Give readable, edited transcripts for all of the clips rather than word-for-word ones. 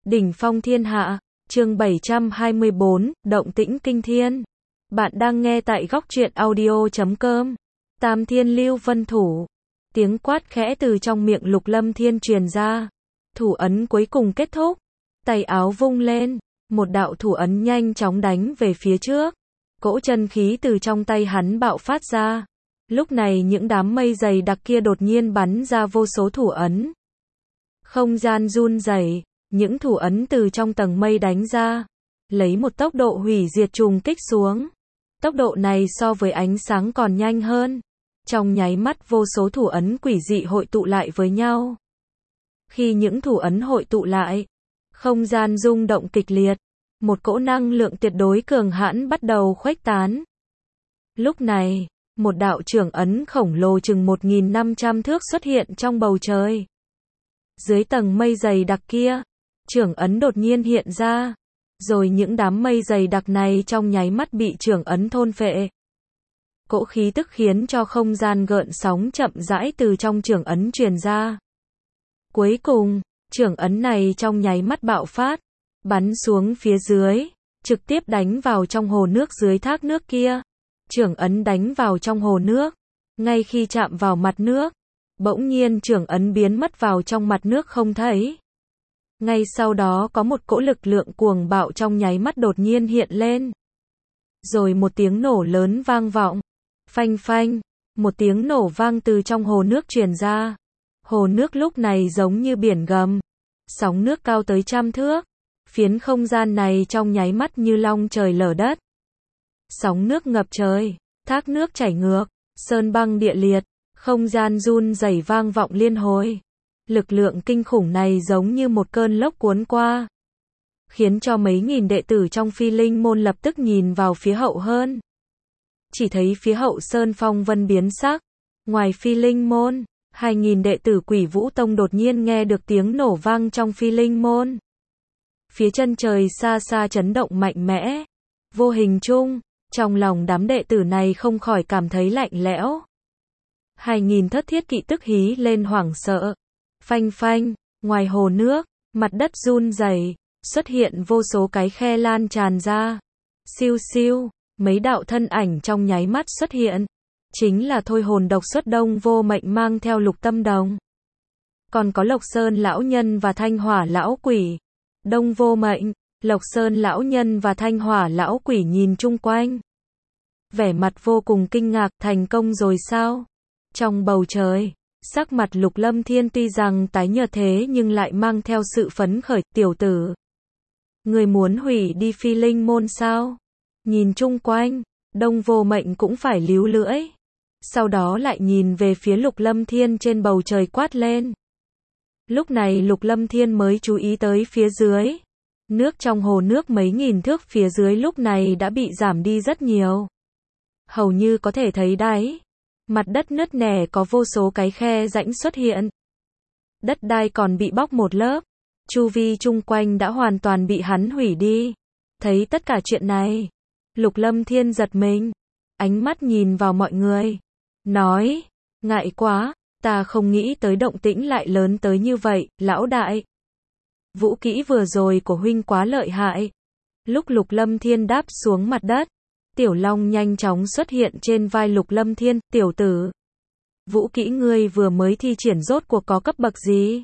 Đỉnh phong thiên hạ, chương 724, động tĩnh kinh thiên. Bạn đang nghe tại góc truyện audio.com. Tam thiên lưu vân thủ. Tiếng quát khẽ từ trong miệng Lục Lâm Thiên truyền ra. Thủ ấn cuối cùng kết thúc. Tay áo vung lên. Một đạo thủ ấn nhanh chóng đánh về phía trước. Cỗ chân khí từ trong tay hắn bạo phát ra. Lúc này những đám mây dày đặc kia đột nhiên bắn ra vô số thủ ấn. Không gian run rẩy. Những thủ ấn từ trong tầng mây đánh ra, lấy một tốc độ hủy diệt trùng kích xuống. Tốc độ này so với ánh sáng còn nhanh hơn. Trong nháy mắt vô số thủ ấn quỷ dị hội tụ lại với nhau. Khi những thủ ấn hội tụ lại, không gian rung động kịch liệt. Một cỗ năng lượng tuyệt đối cường hãn bắt đầu khuếch tán. Lúc này, một đạo trưởng ấn khổng lồ chừng 1.500 thước xuất hiện trong bầu trời. Dưới tầng mây dày đặc kia, trưởng ấn đột nhiên hiện ra, rồi những đám mây dày đặc này trong nháy mắt bị trưởng ấn thôn phệ. Cỗ khí tức khiến cho không gian gợn sóng chậm rãi từ trong trưởng ấn truyền ra. Cuối cùng, trưởng ấn này trong nháy mắt bạo phát, bắn xuống phía dưới, trực tiếp đánh vào trong hồ nước dưới thác nước kia. Trưởng ấn đánh vào trong hồ nước, ngay khi chạm vào mặt nước, bỗng nhiên trưởng ấn biến mất vào trong mặt nước không thấy. Ngay sau đó có một cỗ lực lượng cuồng bạo trong nháy mắt đột nhiên hiện lên. Rồi một tiếng nổ lớn vang vọng. Phanh phanh, một tiếng nổ vang từ trong hồ nước truyền ra. Hồ nước lúc này giống như biển gầm. Sóng nước cao tới 100 thước. Phiến không gian này trong nháy mắt như long trời lở đất. Sóng nước ngập trời, thác nước chảy ngược, sơn băng địa liệt, không gian run rẩy vang vọng liên hồi. Lực lượng kinh khủng này giống như một cơn lốc cuốn qua, khiến cho mấy nghìn đệ tử trong Phi Linh môn lập tức nhìn vào phía hậu hơn. Chỉ thấy phía hậu sơn phong vân biến sắc. Ngoài Phi Linh môn, 2.000 đệ tử Quỷ Vũ Tông đột nhiên nghe được tiếng nổ vang trong Phi Linh môn. Phía chân trời xa xa chấn động mạnh mẽ. Vô hình chung, trong lòng đám đệ tử này không khỏi cảm thấy lạnh lẽo. 2.000 thất thiết kỵ tức hí lên hoảng sợ. Phanh phanh, ngoài hồ nước, mặt đất run rẩy, xuất hiện vô số cái khe lan tràn ra. Siêu siêu, mấy đạo thân ảnh trong nháy mắt xuất hiện. Chính là thôi hồn độc xuất Đông Vô Mệnh mang theo Lục Tâm Đồng. Còn có Lộc Sơn lão nhân và Thanh Hỏa lão quỷ. Đông Vô Mệnh, Lộc Sơn lão nhân và Thanh Hỏa lão quỷ nhìn chung quanh. Vẻ mặt vô cùng kinh ngạc, thành công rồi sao? Trong bầu trời, sắc mặt Lục Lâm Thiên tuy rằng tái nhợt thế nhưng lại mang theo sự phấn khởi. Tiểu tử, người muốn hủy đi Phi Linh môn sao? Nhìn chung quanh, Đông Vô Mệnh cũng phải líu lưỡi. Sau đó lại nhìn về phía Lục Lâm Thiên trên bầu trời quát lên. Lúc này Lục Lâm Thiên mới chú ý tới phía dưới. Nước trong hồ nước mấy nghìn thước phía dưới lúc này đã bị giảm đi rất nhiều. Hầu như có thể thấy đáy. Mặt đất nứt nẻ có vô số cái khe rãnh xuất hiện. Đất đai còn bị bóc một lớp. Chu vi chung quanh đã hoàn toàn bị hắn hủy đi. Thấy tất cả chuyện này, Lục Lâm Thiên giật mình. Ánh mắt nhìn vào mọi người. Nói, ngại quá, ta không nghĩ tới động tĩnh lại lớn tới như vậy, lão đại. Vũ kỹ vừa rồi của huynh quá lợi hại. Lúc Lục Lâm Thiên đáp xuống mặt đất, Tiểu Long nhanh chóng xuất hiện trên vai Lục Lâm Thiên. Tiểu tử, vũ kỹ ngươi vừa mới thi triển rốt cuộc có cấp bậc gì?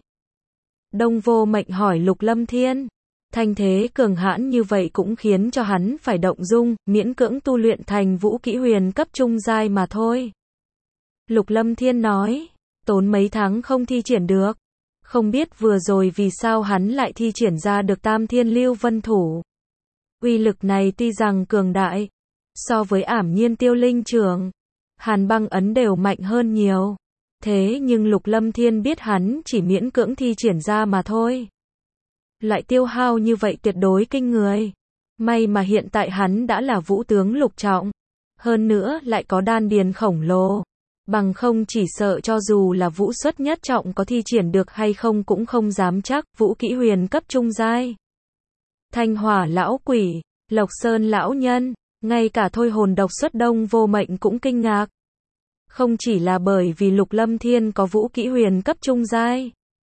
Đông Vô Mệnh hỏi Lục Lâm Thiên. Thanh thế cường hãn như vậy cũng khiến cho hắn phải động dung, miễn cưỡng tu luyện thành vũ kỹ huyền cấp trung giai mà thôi. Lục Lâm Thiên nói, tốn mấy tháng không thi triển được. Không biết vừa rồi vì sao hắn lại thi triển ra được Tam Thiên Lưu Vân Thủ. Uy lực này tuy rằng cường đại, so với Ảm Nhiên Tiêu Linh Trưởng, Hàn Băng Ấn đều mạnh hơn nhiều. Thế nhưng Lục Lâm Thiên biết hắn chỉ miễn cưỡng thi triển ra mà thôi. Loại tiêu hao như vậy tuyệt đối kinh người. May mà hiện tại hắn đã là vũ tướng lục trọng. Hơn nữa lại có đan điền khổng lồ. Bằng không chỉ sợ cho dù là vũ xuất nhất trọng có thi triển được hay không cũng không dám chắc. Vũ kỹ huyền cấp trung giai. Thanh Hỏa lão quỷ, Lộc Sơn lão nhân, ngay cả thôi hồn độc xuất Đông Vô Mệnh cũng kinh ngạc. Không chỉ là bởi vì Lục Lâm Thiên có vũ kỹ huyền cấp trung giai.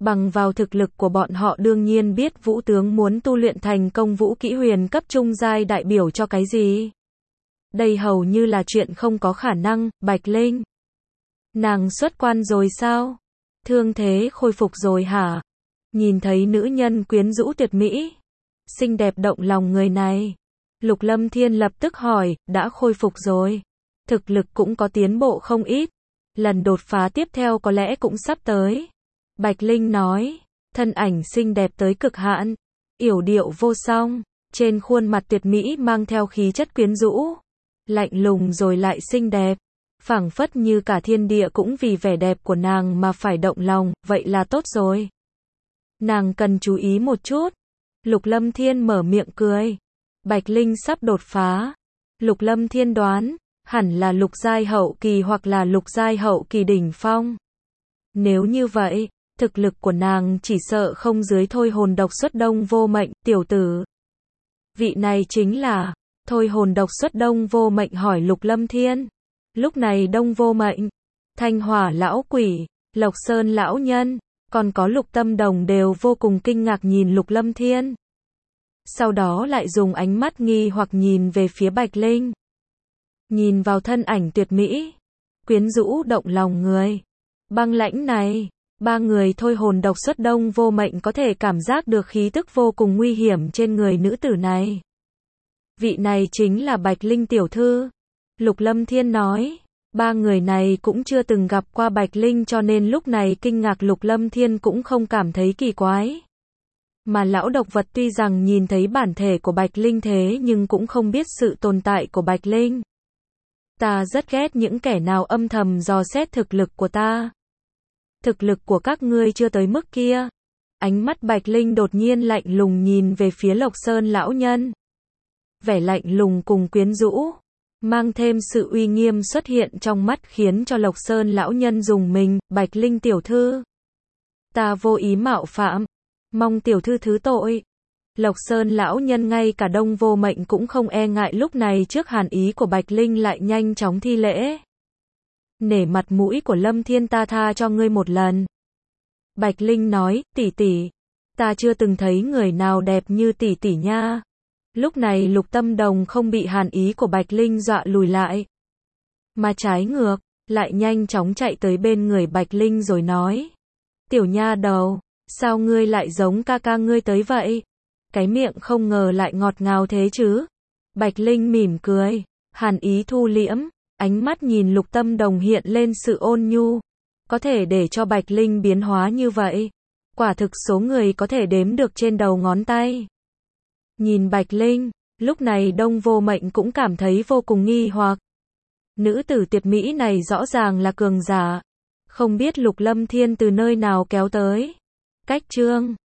Bằng vào thực lực của bọn họ đương nhiên biết Vũ tướng muốn tu luyện thành công vũ kỹ huyền cấp trung giai đại biểu cho cái gì. Đây hầu như là chuyện không có khả năng. Bạch Linh, nàng xuất quan rồi sao? Thương thế khôi phục rồi hả? Nhìn thấy nữ nhân quyến rũ tuyệt mỹ, xinh đẹp động lòng người này, Lục Lâm Thiên lập tức hỏi, đã khôi phục rồi. Thực lực cũng có tiến bộ không ít. Lần đột phá tiếp theo có lẽ cũng sắp tới. Bạch Linh nói, thân ảnh xinh đẹp tới cực hạn, yểu điệu vô song, trên khuôn mặt tuyệt mỹ mang theo khí chất quyến rũ, lạnh lùng rồi lại xinh đẹp, phảng phất như cả thiên địa cũng vì vẻ đẹp của nàng mà phải động lòng, vậy là tốt rồi. Nàng cần chú ý một chút. Lục Lâm Thiên mở miệng cười. Bạch Linh sắp đột phá. Lục Lâm Thiên đoán, hẳn là lục giai hậu kỳ hoặc là lục giai hậu kỳ đỉnh phong. Nếu như vậy, thực lực của nàng chỉ sợ không dưới thôi hồn độc xuất đông vô mệnh, tiểu tử. Vị này chính là, thôi hồn độc xuất đông vô mệnh hỏi Lục Lâm Thiên. Lúc này đông vô mệnh, Thanh Hỏa lão quỷ, Lộc Sơn lão nhân, còn có Lục Tâm Đồng đều vô cùng kinh ngạc nhìn Lục Lâm Thiên. Sau đó lại dùng ánh mắt nghi hoặc nhìn về phía Bạch Linh. Nhìn vào thân ảnh tuyệt mỹ, quyến rũ động lòng người. Băng lãnh này, ba người thôi hồn độc xuất đông vô mệnh có thể cảm giác được khí tức vô cùng nguy hiểm trên người nữ tử này. Vị này chính là Bạch Linh tiểu thư. Lục Lâm Thiên nói, ba người này cũng chưa từng gặp qua Bạch Linh cho nên lúc này kinh ngạc Lục Lâm Thiên cũng không cảm thấy kỳ quái. Mà lão độc vật tuy rằng nhìn thấy bản thể của Bạch Linh thế nhưng cũng không biết sự tồn tại của Bạch Linh. Ta rất ghét những kẻ nào âm thầm dò xét thực lực của ta. Thực lực của các ngươi chưa tới mức kia. Ánh mắt Bạch Linh đột nhiên lạnh lùng nhìn về phía Lộc Sơn lão nhân. Vẻ lạnh lùng cùng quyến rũ, mang thêm sự uy nghiêm xuất hiện trong mắt khiến cho Lộc Sơn lão nhân rùng mình. Bạch Linh tiểu thư, ta vô ý mạo phạm, mong tiểu thư thứ tội. Lộc Sơn lão nhân ngay cả đông vô mệnh cũng không e ngại lúc này trước hàn ý của Bạch Linh lại nhanh chóng thi lễ. Nể mặt mũi của Lâm Thiên ta tha cho ngươi một lần. Bạch Linh nói, tỷ tỷ, ta chưa từng thấy người nào đẹp như tỷ tỷ nha. Lúc này Lục Tâm Đồng không bị hàn ý của Bạch Linh dọa lùi lại, mà trái ngược, lại nhanh chóng chạy tới bên người Bạch Linh rồi nói. Tiểu nha đầu, sao ngươi lại giống ca ca ngươi tới vậy? Cái miệng không ngờ lại ngọt ngào thế chứ. Bạch Linh mỉm cười, hàn ý thu liễm, ánh mắt nhìn Lục Tâm Đồng hiện lên sự ôn nhu. Có thể để cho Bạch Linh biến hóa như vậy, quả thực số người có thể đếm được trên đầu ngón tay. Nhìn Bạch Linh, lúc này đông vô mệnh cũng cảm thấy vô cùng nghi hoặc. Nữ tử tuyệt mỹ này rõ ràng là cường giả. Không biết Lục Lâm Thiên từ nơi nào kéo tới. Cách chương